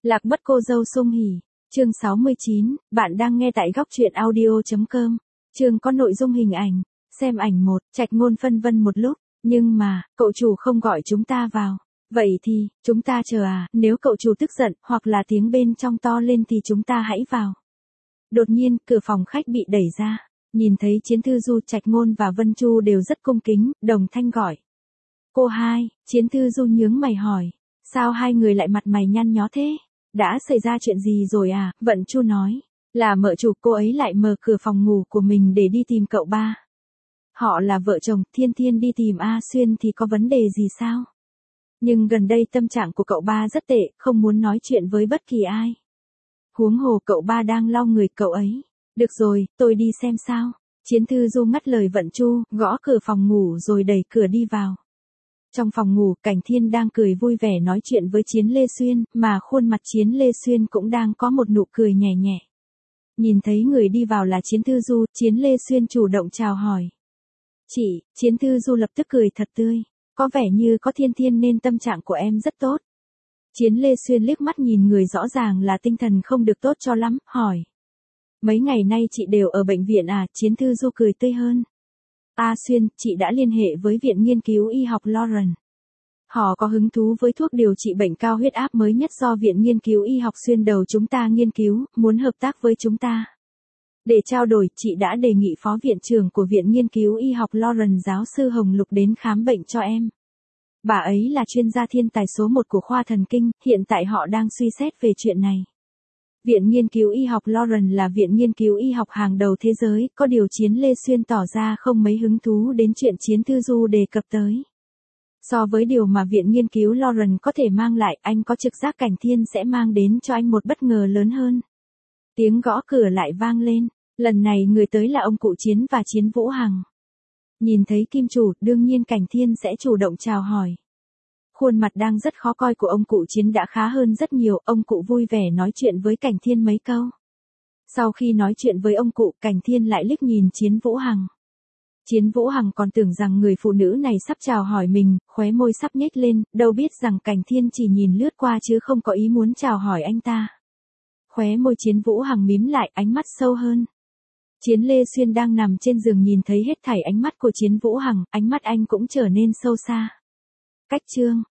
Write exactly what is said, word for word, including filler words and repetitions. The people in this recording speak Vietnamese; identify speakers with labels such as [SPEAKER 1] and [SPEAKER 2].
[SPEAKER 1] Lạc mất cô dâu sum hỉ. Chương sáu mươi chín, bạn đang nghe tại góc truyện audio chấm com. Chương có nội dung hình ảnh. Xem ảnh một, Trạch Ngôn phân vân một lúc. Nhưng mà, cậu chủ không gọi chúng ta vào. Vậy thì, chúng ta chờ à, nếu cậu chủ tức giận, hoặc là tiếng bên trong to lên thì chúng ta hãy vào. Đột nhiên, cửa phòng khách bị đẩy ra. Nhìn thấy Chiến Thư Du, Trạch Ngôn và Vân Chu đều rất cung kính, đồng thanh gọi. Cô hai, Chiến Thư Du nhướng mày hỏi. Sao hai người lại mặt mày nhăn nhó thế? Đã xảy ra chuyện gì rồi à? Vận Chu nói. Là mợ chủ, cô ấy lại mở cửa phòng ngủ của mình để đi tìm cậu ba. Họ là vợ chồng, Thiên Thiên đi tìm A Xuyên thì có vấn đề gì sao? Nhưng gần đây tâm trạng của cậu ba rất tệ, không muốn nói chuyện với bất kỳ ai. Huống hồ cậu ba đang lau người cậu ấy. Được rồi, tôi đi xem sao. Chiến Thư Du ngắt lời Vận Chu, gõ cửa phòng ngủ rồi đẩy cửa đi vào. Trong phòng ngủ, Cảnh Thiên đang cười vui vẻ nói chuyện với Chiến Lê Xuyên, mà khuôn mặt Chiến Lê Xuyên cũng đang có một nụ cười nhẹ nhẹ. Nhìn thấy người đi vào là Chiến Thư Du, Chiến Lê Xuyên chủ động chào hỏi. Chị, Chiến Thư Du lập tức cười thật tươi. Có vẻ như có Thiên Thiên nên tâm trạng của em rất tốt. Chiến Lê Xuyên liếc mắt nhìn người rõ ràng là tinh thần không được tốt cho lắm, hỏi. Mấy ngày nay chị đều ở bệnh viện à? Chiến Thư Du cười tươi hơn. A Xuyên, chị đã liên hệ với Viện Nghiên cứu Y học Lauren. Họ có hứng thú với thuốc điều trị bệnh cao huyết áp mới nhất do Viện Nghiên cứu Y học Xuyên đầu chúng ta nghiên cứu, muốn hợp tác với chúng ta. Để trao đổi, chị đã đề nghị Phó Viện trưởng của Viện Nghiên cứu Y học Lauren giáo sư Hồng Lục đến khám bệnh cho em. Bà ấy là chuyên gia thiên tài số một của khoa thần kinh, hiện tại họ đang suy xét về chuyện này. Viện Nghiên cứu Y học Lauren là viện nghiên cứu y học hàng đầu thế giới, có điều Chiến Lê Xuyên tỏ ra không mấy hứng thú đến chuyện Chiến Thư Du đề cập tới. So với điều mà Viện Nghiên cứu Lauren có thể mang lại, anh có trực giác Cảnh Thiên sẽ mang đến cho anh một bất ngờ lớn hơn. Tiếng gõ cửa lại vang lên, lần này người tới là ông cụ Chiến và Chiến Vũ Hằng. Nhìn thấy Kim chủ, đương nhiên Cảnh Thiên sẽ chủ động chào hỏi. Khuôn mặt đang rất khó coi của ông cụ Chiến đã khá hơn rất nhiều, ông cụ vui vẻ nói chuyện với Cảnh Thiên mấy câu. Sau khi nói chuyện với ông cụ, Cảnh Thiên lại liếc nhìn Chiến Vũ Hằng. Chiến Vũ Hằng còn tưởng rằng người phụ nữ này sắp chào hỏi mình, khóe môi sắp nhếch lên, đâu biết rằng Cảnh Thiên chỉ nhìn lướt qua chứ không có ý muốn chào hỏi anh ta. Khóe môi Chiến Vũ Hằng mím lại, ánh mắt sâu hơn. Chiến Lê Xuyên đang nằm trên giường nhìn thấy hết thảy ánh mắt của Chiến Vũ Hằng, ánh mắt anh cũng trở nên sâu xa. Cách chương